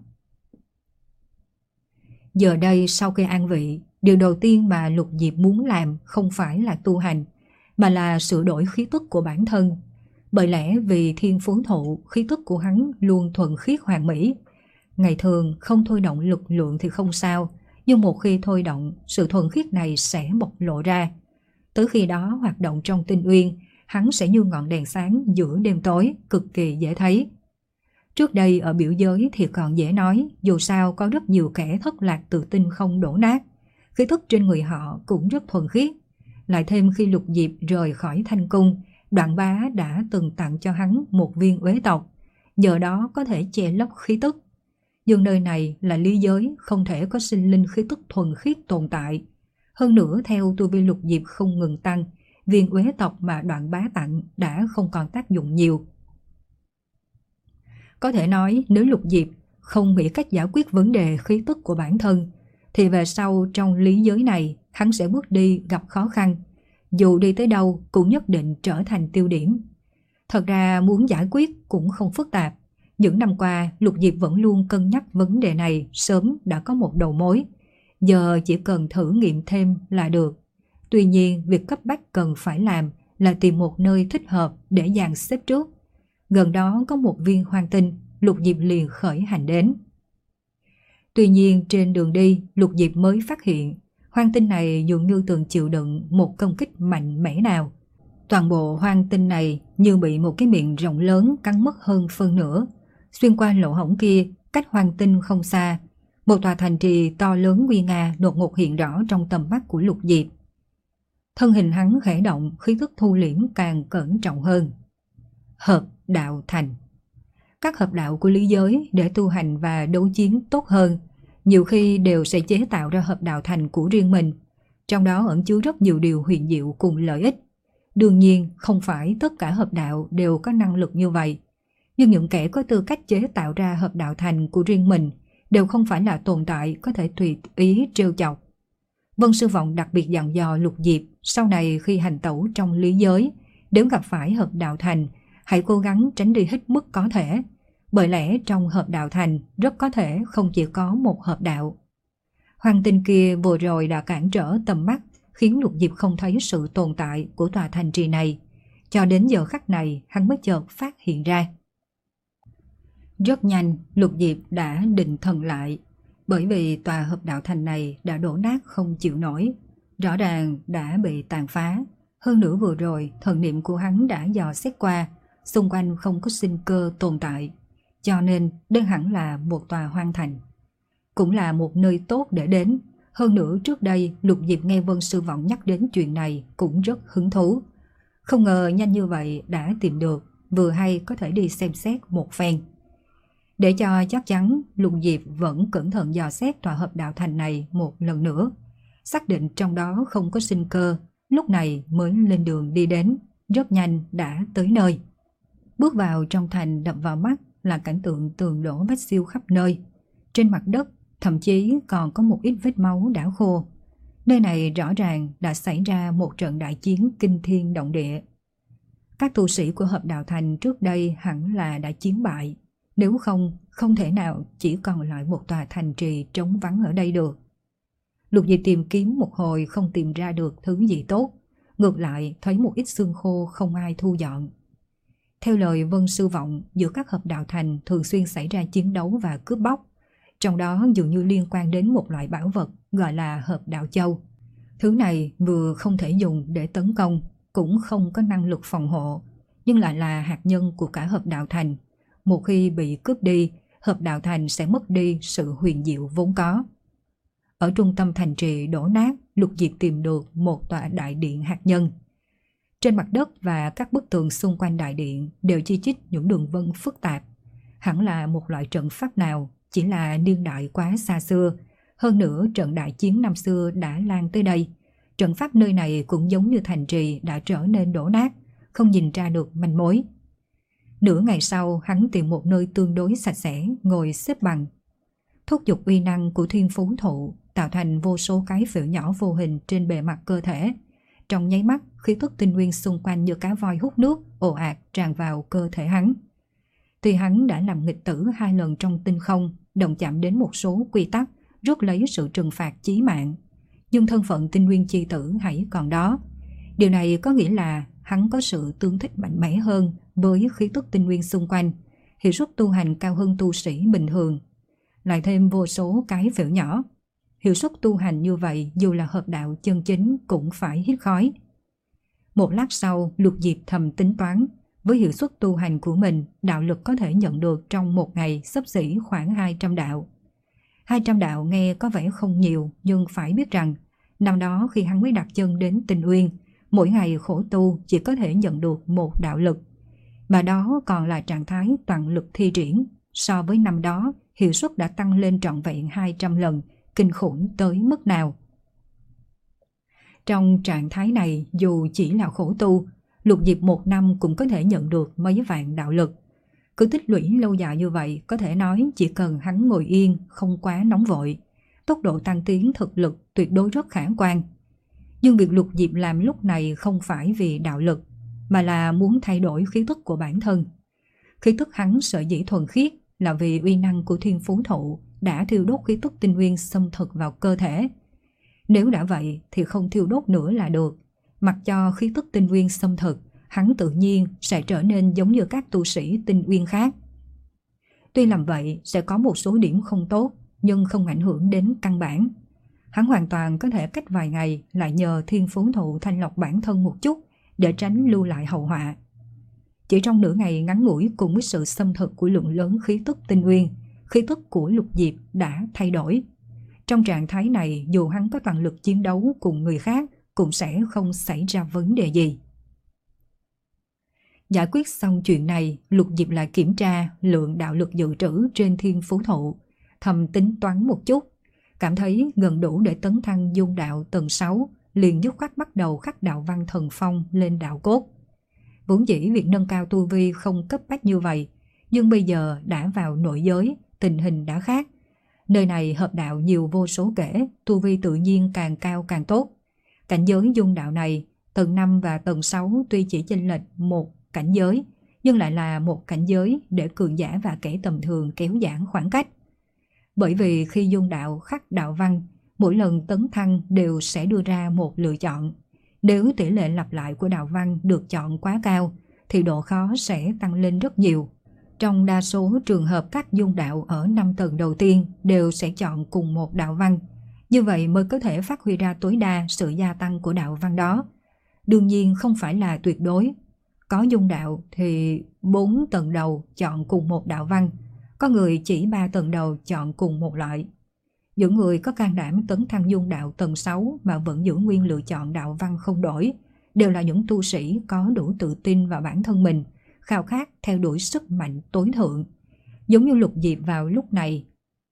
Giờ đây sau khi an vị, điều đầu tiên mà Lục Diệp muốn làm không phải là tu hành, mà là sửa đổi khí tức của bản thân. Bởi lẽ vì thiên phú thụ, khí tức của hắn luôn thuần khiết hoàn mỹ. Ngày thường không thôi động lực lượng thì không sao, nhưng một khi thôi động, sự thuần khiết này sẽ bộc lộ ra. Tới khi đó hoạt động trong tinh uyên, hắn sẽ như ngọn đèn sáng giữa đêm tối, cực kỳ dễ thấy. Trước đây ở biểu giới thì còn dễ nói, dù sao có rất nhiều kẻ thất lạc từ tinh không đổ nát. Khí thức trên người họ cũng rất thuần khiết. Lại thêm khi Lục Diệp rời khỏi Thanh Cung, Đoạn Bá đã từng tặng cho hắn một viên uế tộc, nhờ đó có thể che lấp khí tức. Nhưng nơi này là ly giới, không thể có sinh linh khí tức thuần khiết tồn tại. Hơn nữa theo tu vi Lục Diệp không ngừng tăng, viên uế tộc mà Đoạn Bá tặng đã không còn tác dụng nhiều. Có thể nói nếu Lục Diệp không nghĩ cách giải quyết vấn đề khí tức của bản thân, thì về sau trong lý giới này hắn sẽ bước đi gặp khó khăn. Dù đi tới đâu cũng nhất định trở thành tiêu điểm. Thật ra muốn giải quyết cũng không phức tạp. Những năm qua Lục Diệp vẫn luôn cân nhắc vấn đề này, sớm đã có một đầu mối. Giờ chỉ cần thử nghiệm thêm là được. Tuy nhiên việc cấp bách cần phải làm là tìm một nơi thích hợp để dàn xếp trước. Gần đó có một viên hoang tinh, Lục Diệp liền khởi hành đến. Tuy nhiên trên đường đi Lục Diệp mới phát hiện hoang tinh này dường như từng chịu đựng một công kích mạnh mẽ nào. Toàn bộ hoang tinh này như bị một cái miệng rộng lớn cắn mất hơn phân nửa. Xuyên qua lỗ hổng kia, cách hoang tinh không xa, một tòa thành trì to lớn nguy nga đột ngột hiện rõ trong tầm mắt của Lục Diệp. Thân hình hắn khẽ động, khí thức thu liễm càng cẩn trọng hơn. Hợp đạo thành. Các hợp đạo của lý giới để tu hành và đấu chiến tốt hơn, nhiều khi đều sẽ chế tạo ra hợp đạo thành của riêng mình. Trong đó ẩn chứa rất nhiều điều huyền diệu cùng lợi ích. Đương nhiên không phải tất cả hợp đạo đều có năng lực như vậy. Nhưng những kẻ có tư cách chế tạo ra hợp đạo thành của riêng mình đều không phải là tồn tại có thể tùy ý trêu chọc. Vân Sư Vọng đặc biệt dặn dò Lục Diệp sau này khi hành tẩu trong lý giới, nếu gặp phải hợp đạo thành, hãy cố gắng tránh đi hết mức có thể. Bởi lẽ trong hợp đạo thành rất có thể không chỉ có một hợp đạo. Hoàng tinh kia vừa rồi đã cản trở tầm mắt, khiến Lục Diệp không thấy sự tồn tại của tòa thành trì này. Cho đến giờ khắc này hắn mới chợt phát hiện ra. Rất nhanh Lục Diệp đã định thần lại, bởi vì tòa hợp đạo thành này đã đổ nát không chịu nổi, rõ ràng đã bị tàn phá. Hơn nữa vừa rồi thần niệm của hắn đã dò xét qua, xung quanh không có sinh cơ tồn tại, cho nên đây hẳn là một tòa hoang thành. Cũng là một nơi tốt để đến. Hơn nữa trước đây Lục Diệp nghe Vân Sư Vọng nhắc đến chuyện này cũng rất hứng thú. Không ngờ nhanh như vậy đã tìm được, vừa hay có thể đi xem xét một phen. Để cho chắc chắn, Lục Diệp vẫn cẩn thận dò xét tòa hợp đạo thành này một lần nữa. Xác định trong đó không có sinh cơ, lúc này mới lên đường đi đến, rất nhanh đã tới nơi. Bước vào trong thành, đập vào mắt là cảnh tượng tường đổ vách xiêu khắp nơi. Trên mặt đất thậm chí còn có một ít vết máu đã khô. Nơi này rõ ràng đã xảy ra một trận đại chiến kinh thiên động địa. Các tu sĩ của hợp đạo thành trước đây hẳn là đã chiến bại. Nếu không, không thể nào chỉ còn lại một tòa thành trì trống vắng ở đây được. Lục Diệp tìm kiếm một hồi không tìm ra được thứ gì tốt. Ngược lại thấy một ít xương khô không ai thu dọn. Theo lời Vân Sư Vọng, giữa các hợp đạo thành thường xuyên xảy ra chiến đấu và cướp bóc. Trong đó dường như liên quan đến một loại bảo vật gọi là hợp đạo châu. Thứ này vừa không thể dùng để tấn công, cũng không có năng lực phòng hộ. nhưng lại là hạt nhân của cả hợp đạo thành. Một khi bị cướp đi, hợp đạo thành sẽ mất đi sự huyền diệu vốn có. Ở trung tâm thành trì đổ nát, Lục Diệp tìm được một tòa đại điện hạt nhân. Trên mặt đất và các bức tường xung quanh đại điện đều chi chít những đường vân phức tạp. Hẳn là một loại trận pháp nào, chỉ là niên đại quá xa xưa. Hơn nữa trận đại chiến năm xưa đã lan tới đây. Trận pháp nơi này cũng giống như thành trì đã trở nên đổ nát, không nhìn ra được manh mối. Nửa ngày sau, hắn tìm một nơi tương đối sạch sẽ, ngồi xếp bằng. Thúc giục uy năng của thiên phú thụ, tạo thành vô số cái phễu nhỏ vô hình trên bề mặt cơ thể. Trong nháy mắt, khí tức tinh nguyên xung quanh như cá voi hút nước, ồ ạt tràn vào cơ thể hắn. Tuy hắn đã làm nghịch tử hai lần trong tinh không, động chạm đến một số quy tắc, rút lấy sự trừng phạt chí mạng, nhưng thân phận tinh nguyên chi tử hãy còn đó. Điều này có nghĩa là hắn có sự tương thích mạnh mẽ hơn với khí tức tinh nguyên xung quanh, hiệu suất tu hành cao hơn tu sĩ bình thường. Lại thêm vô số cái phễu nhỏ. Hiệu suất tu hành như vậy dù là hợp đạo chân chính cũng phải hít khói. Một lát sau, Lục Diệp thầm tính toán, với hiệu suất tu hành của mình, đạo lực có thể nhận được trong một ngày xấp xỉ khoảng hai trăm đạo. hai trăm đạo nghe có vẻ không nhiều, nhưng phải biết rằng, năm đó khi hắn mới đặt chân đến Tinh Uyên, mỗi ngày khổ tu chỉ có thể nhận được một đạo lực. Mà đó còn là trạng thái toàn lực thi triển. So với năm đó, hiệu suất đã tăng lên trọn vẹn hai trăm lần, kinh khủng tới mức nào. Trong trạng thái này, dù chỉ là khổ tu, Lục Diệp một năm cũng có thể nhận được mấy vạn đạo lực. Cứ tích lũy lâu dài như vậy, có thể nói chỉ cần hắn ngồi yên, không quá nóng vội, tốc độ tăng tiến thực lực tuyệt đối rất khả quan. Nhưng việc Lục Diệp làm lúc này không phải vì đạo lực, mà là muốn thay đổi khí tức của bản thân. Khí tức hắn sở dĩ thuần khiết là vì uy năng của thiên phú thụ đã thiêu đốt khí tức tinh nguyên xâm thực vào cơ thể. Nếu đã vậy thì không thiêu đốt nữa là được. Mặc cho khí tức tinh nguyên xâm thực, hắn tự nhiên sẽ trở nên giống như các tu sĩ tinh nguyên khác. Tuy làm vậy sẽ có một số điểm không tốt, nhưng không ảnh hưởng đến căn bản. Hắn hoàn toàn có thể cách vài ngày lại nhờ thiên phú thụ thanh lọc bản thân một chút để tránh lưu lại hậu họa. Chỉ trong nửa ngày ngắn ngủi cùng với sự xâm thực của lượng lớn khí tức tinh nguyên, khí tức của Lục Diệp đã thay đổi. Trong trạng thái này, dù hắn có toàn lực chiến đấu cùng người khác cũng sẽ không xảy ra vấn đề gì. Giải quyết xong chuyện này, Lục Diệp lại kiểm tra lượng đạo lực dự trữ trên thiên phú thụ, thầm tính toán một chút, cảm thấy gần đủ để tấn thăng dung đạo tầng sáu, liền dứt khoát bắt đầu khắc đạo văn thần phong lên đạo cốt. Vốn dĩ việc nâng cao tu vi không cấp bách như vậy, nhưng bây giờ đã vào nội giới, tình hình đã khác. Nơi này hợp đạo nhiều vô số kể, tu vi tự nhiên càng cao càng tốt. Cảnh giới dung đạo này, tầng năm và tầng sáu tuy chỉ chênh lệch một cảnh giới, nhưng lại là một cảnh giới để cường giả và kẻ tầm thường kéo giãn khoảng cách. Bởi vì khi dung đạo khắc đạo văn, mỗi lần tấn thăng đều sẽ đưa ra một lựa chọn. Nếu tỷ lệ lặp lại của đạo văn được chọn quá cao, thì độ khó sẽ tăng lên rất nhiều. Trong đa số trường hợp các dung đạo ở năm tầng đầu tiên đều sẽ chọn cùng một đạo văn. Như vậy mới có thể phát huy ra tối đa sự gia tăng của đạo văn đó. Đương nhiên không phải là tuyệt đối. Có dung đạo thì bốn tầng đầu chọn cùng một đạo văn, có người chỉ ba tầng đầu chọn cùng một loại. Những người có can đảm tấn thăng dung đạo tầng sáu mà vẫn giữ nguyên lựa chọn đạo văn không đổi, đều là những tu sĩ có đủ tự tin vào bản thân mình, khao khát theo đuổi sức mạnh tối thượng. Giống như Lục Diệp vào lúc này.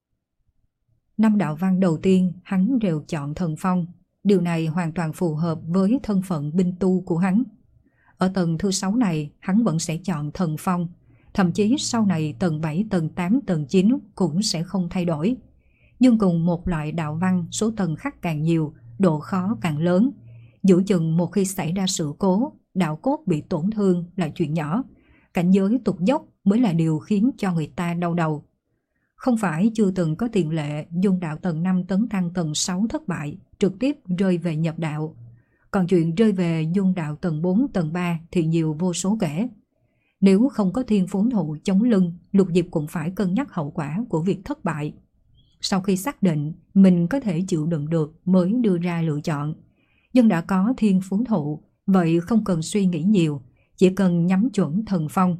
Năm đạo văn đầu tiên hắn đều chọn thần phong. Điều này hoàn toàn phù hợp với thân phận binh tu của hắn. Ở tầng thứ sáu này hắn vẫn sẽ chọn thần phong. Thậm chí sau này tầng bảy, tầng tám, tầng chín cũng sẽ không thay đổi. Nhưng cùng một loại đạo văn, số tầng khắc càng nhiều, độ khó càng lớn. Giữa chừng một khi xảy ra sự cố, đạo cốt bị tổn thương là chuyện nhỏ. Cảnh giới tụt dốc mới là điều khiến cho người ta đau đầu. Không phải chưa từng có tiền lệ dung đạo tầng năm tấn thăng tầng sáu thất bại, trực tiếp rơi về nhập đạo. Còn chuyện rơi về dung đạo tầng bốn, tầng ba thì nhiều vô số kể. Nếu không có thiên phú thụ chống lưng, Lục Diệp cũng phải cân nhắc hậu quả của việc thất bại. Sau khi xác định mình có thể chịu đựng được mới đưa ra lựa chọn. Nhưng đã có thiên phú thụ, vậy không cần suy nghĩ nhiều, chỉ cần nhắm chuẩn thần phong.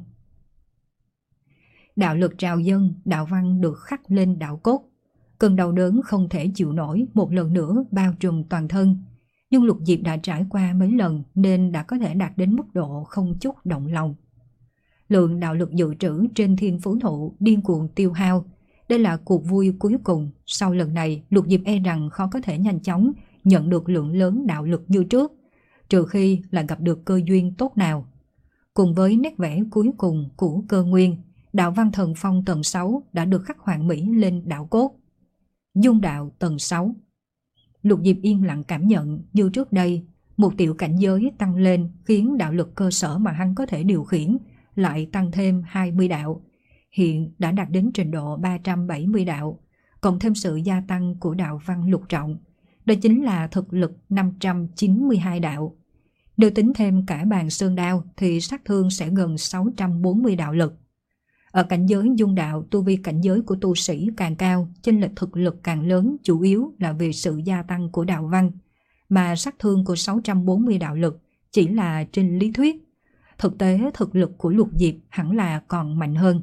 Đạo lực trào dâng, đạo văn được khắc lên đạo cốt. Cơn đau đớn không thể chịu nổi một lần nữa bao trùm toàn thân. Nhưng Lục Diệp đã trải qua mấy lần nên đã có thể đạt đến mức độ không chút động lòng. Lượng đạo lực dự trữ trên thiên phú thụ điên cuồng tiêu hao. Đây là cuộc vui cuối cùng. Sau lần này, Lục Diệp e rằng khó có thể nhanh chóng nhận được lượng lớn đạo lực như trước, trừ khi là gặp được cơ duyên tốt nào. Cùng với nét vẽ cuối cùng của cơ nguyên, đạo văn thần phong tầng sáu đã được khắc hoàn mỹ lên đạo cốt. Dung đạo tầng sáu. Lục Diệp yên lặng cảm nhận như trước đây, một tiểu cảnh giới tăng lên khiến đạo lực cơ sở mà hắn có thể điều khiển lại tăng thêm hai mươi đạo. Hiện đã đạt đến trình độ ba trăm bảy mươi đạo, cộng thêm sự gia tăng của đạo văn lục trọng. Đó chính là thực lực năm trăm chín mươi hai đạo. Nếu tính thêm cả bàn sơn đao thì sát thương sẽ gần sáu trăm bốn mươi đạo lực. Ở cảnh giới dung đạo, tu vi cảnh giới của tu sĩ càng cao, chênh lệch thực lực càng lớn, chủ yếu là vì sự gia tăng của đạo văn, mà sát thương của sáu trăm bốn mươi đạo lực chỉ là trên lý thuyết. Thực tế thực lực của Lục Diệp hẳn là còn mạnh hơn.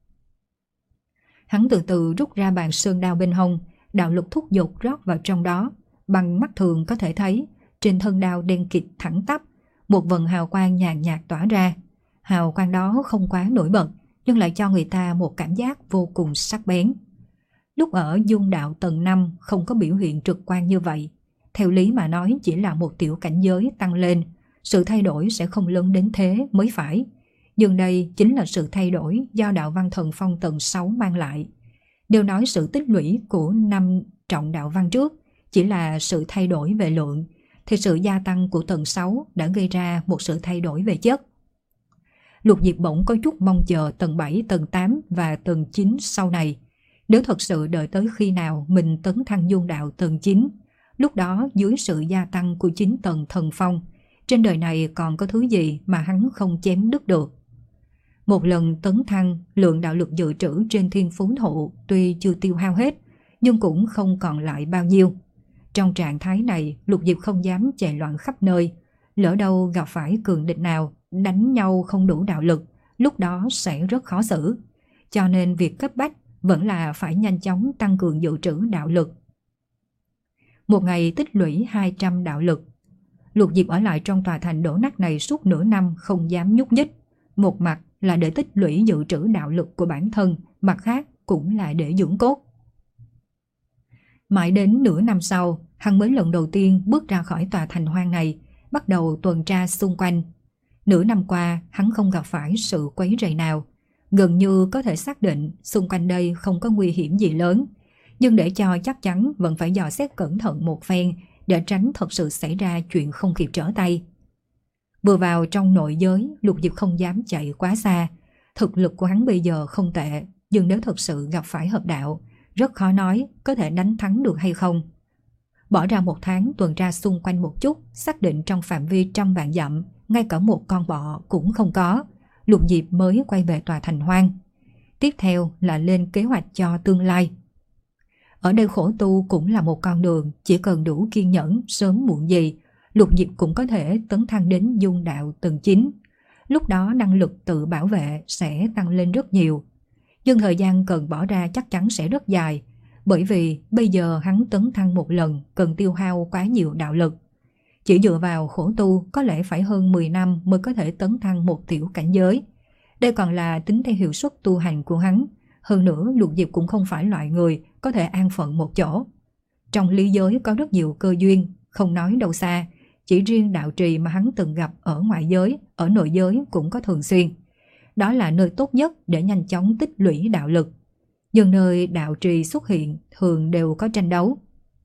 Hắn từ từ rút ra bàn sơn đao bên hông, đạo lực thúc giục rót vào trong đó. Bằng mắt thường có thể thấy, trên thân đao đen kịt thẳng tắp, một vần hào quang nhàn nhạt tỏa ra. Hào quang đó không quá nổi bật, nhưng lại cho người ta một cảm giác vô cùng sắc bén. Lúc ở dung đạo tầng năm không có biểu hiện trực quan như vậy. Theo lý mà nói chỉ là một tiểu cảnh giới tăng lên, sự thay đổi sẽ không lớn đến thế mới phải. Nhưng đây chính là sự thay đổi do đạo văn thần phong tầng sáu mang lại. Đều nói sự tích lũy của năm trọng đạo văn trước chỉ là sự thay đổi về lượng, thì sự gia tăng của tầng sáu đã gây ra một sự thay đổi về chất. Lục Diệp bỗng có chút mong chờ tầng bảy, tầng tám và tầng chín sau này. Nếu thật sự đợi tới khi nào mình tấn thăng dung đạo tầng chín, lúc đó dưới sự gia tăng của chín tầng thần phong, trên đời này còn có thứ gì mà hắn không chém đứt được. Một lần tấn thăng, lượng đạo lực dự trữ trên thiên phú thụ tuy chưa tiêu hao hết, nhưng cũng không còn lại bao nhiêu. Trong trạng thái này, Lục Diệp không dám chạy loạn khắp nơi. Lỡ đâu gặp phải cường địch nào, đánh nhau không đủ đạo lực, lúc đó sẽ rất khó xử. Cho nên việc cấp bách vẫn là phải nhanh chóng tăng cường dự trữ đạo lực. Một ngày tích lũy hai trăm đạo lực. Lục Diệp ở lại trong tòa thành đổ nát này suốt nửa năm không dám nhúc nhích. Một mặt là để tích lũy dự trữ đạo lực của bản thân, mặt khác cũng là để dưỡng cốt. Mãi đến nửa năm sau, hắn mới lần đầu tiên bước ra khỏi tòa thành hoang này, bắt đầu tuần tra xung quanh. Nửa năm qua, hắn không gặp phải sự quấy rầy nào. Gần như có thể xác định xung quanh đây không có nguy hiểm gì lớn. Nhưng để cho chắc chắn vẫn phải dò xét cẩn thận một phen để tránh thật sự xảy ra chuyện không kịp trở tay. Vừa vào trong nội giới, Lục Diệp không dám chạy quá xa. Thực lực của hắn bây giờ không tệ, nhưng nếu thật sự gặp phải hợp đạo, rất khó nói có thể đánh thắng được hay không. Bỏ ra một tháng tuần tra xung quanh một chút, xác định trong phạm vi trăm vạn dặm, ngay cả một con bọ cũng không có, Lục Diệp mới quay về tòa thành hoang. Tiếp theo là lên kế hoạch cho tương lai. Ở đây khổ tu cũng là một con đường, chỉ cần đủ kiên nhẫn, sớm muộn gì, Lục Diệp cũng có thể tấn thăng đến dung đạo tầng chín. Lúc đó năng lực tự bảo vệ sẽ tăng lên rất nhiều. Nhưng thời gian cần bỏ ra chắc chắn sẽ rất dài, bởi vì bây giờ hắn tấn thăng một lần cần tiêu hao quá nhiều đạo lực. Chỉ dựa vào khổ tu có lẽ phải hơn mười năm mới có thể tấn thăng một tiểu cảnh giới. Đây còn là tính theo hiệu suất tu hành của hắn. Hơn nữa Lục Diệp cũng không phải loại người có thể an phận một chỗ. Trong lý giới có rất nhiều cơ duyên, không nói đâu xa, chỉ riêng đạo trì mà hắn từng gặp ở ngoại giới, ở nội giới cũng có thường xuyên. Đó là nơi tốt nhất để nhanh chóng tích lũy đạo lực. Nhưng nơi đạo trì xuất hiện thường đều có tranh đấu.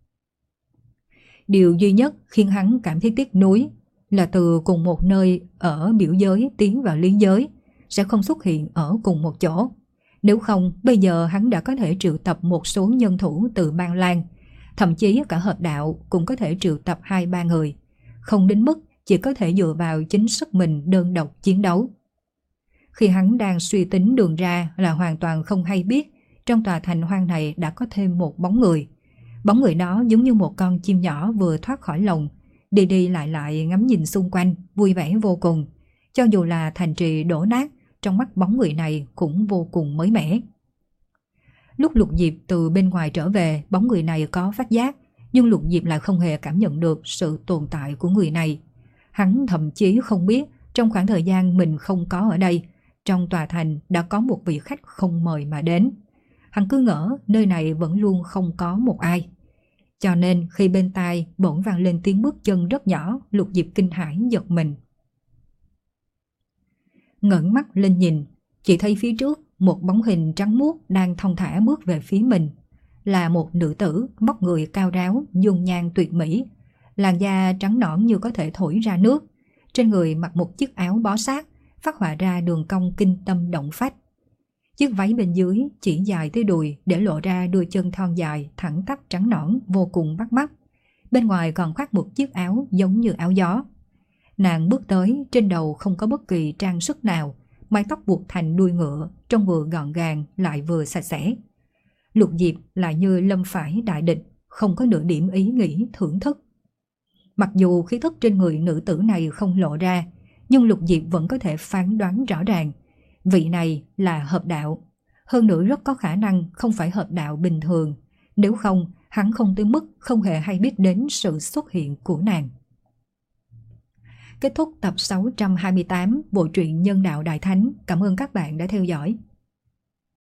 Điều duy nhất khiến hắn cảm thấy tiếc nuối là từ cùng một nơi ở biểu giới tiến vào lý giới sẽ không xuất hiện ở cùng một chỗ. Nếu không, bây giờ hắn đã có thể triệu tập một số nhân thủ từ Ban Lan, thậm chí cả hợp đạo cũng có thể triệu tập hai ba người, không đến mức chỉ có thể dựa vào chính sức mình đơn độc chiến đấu. Khi hắn đang suy tính đường ra là hoàn toàn không hay biết trong tòa thành hoang này đã có thêm một bóng người. Bóng người đó giống như một con chim nhỏ vừa thoát khỏi lồng, đi đi lại lại ngắm nhìn xung quanh, vui vẻ vô cùng. Cho dù là thành trì đổ nát, trong mắt bóng người này cũng vô cùng mới mẻ. Lúc Lục Diệp từ bên ngoài trở về, bóng người này có phát giác, nhưng Lục Diệp lại không hề cảm nhận được sự tồn tại của người này. Hắn thậm chí không biết trong khoảng thời gian mình không có ở đây, trong tòa thành đã có một vị khách không mời mà đến. Hắn cứ ngỡ nơi này vẫn luôn không có một ai. Cho nên khi bên tai bỗng vang lên tiếng bước chân rất nhỏ, Lục Diệp kinh hãi giật mình. Ngẩng mắt lên nhìn, chỉ thấy phía trước một bóng hình trắng muốt đang thong thả bước về phía mình. Là một nữ tử, vóc người cao ráo, dung nhan tuyệt mỹ, làn da trắng nõn như có thể thổi ra nước. Trên người mặc một chiếc áo bó sát, phát họa ra đường cong kinh tâm động phách. Chiếc váy bên dưới chỉ dài tới đùi để lộ ra đôi chân thon dài, thẳng tắp trắng nõn, vô cùng bắt mắt. Bên ngoài còn khoác một chiếc áo giống như áo gió. Nàng bước tới, trên đầu không có bất kỳ trang sức nào, mái tóc buộc thành đuôi ngựa, trông vừa gọn gàng lại vừa sạch sẽ. Lục Diệp lại như lâm phải đại địch, không có nửa điểm ý nghĩ thưởng thức. Mặc dù khí thức trên người nữ tử này không lộ ra, nhưng Lục Diệp vẫn có thể phán đoán rõ ràng. Vị này là hợp đạo, hơn nữa rất có khả năng không phải hợp đạo bình thường, nếu không hắn không tới mức không hề hay biết đến sự xuất hiện của nàng. Kết thúc tập sáu trăm hai mươi tám bộ truyện Nhân Đạo Đại Thánh. Cảm ơn các bạn đã theo dõi.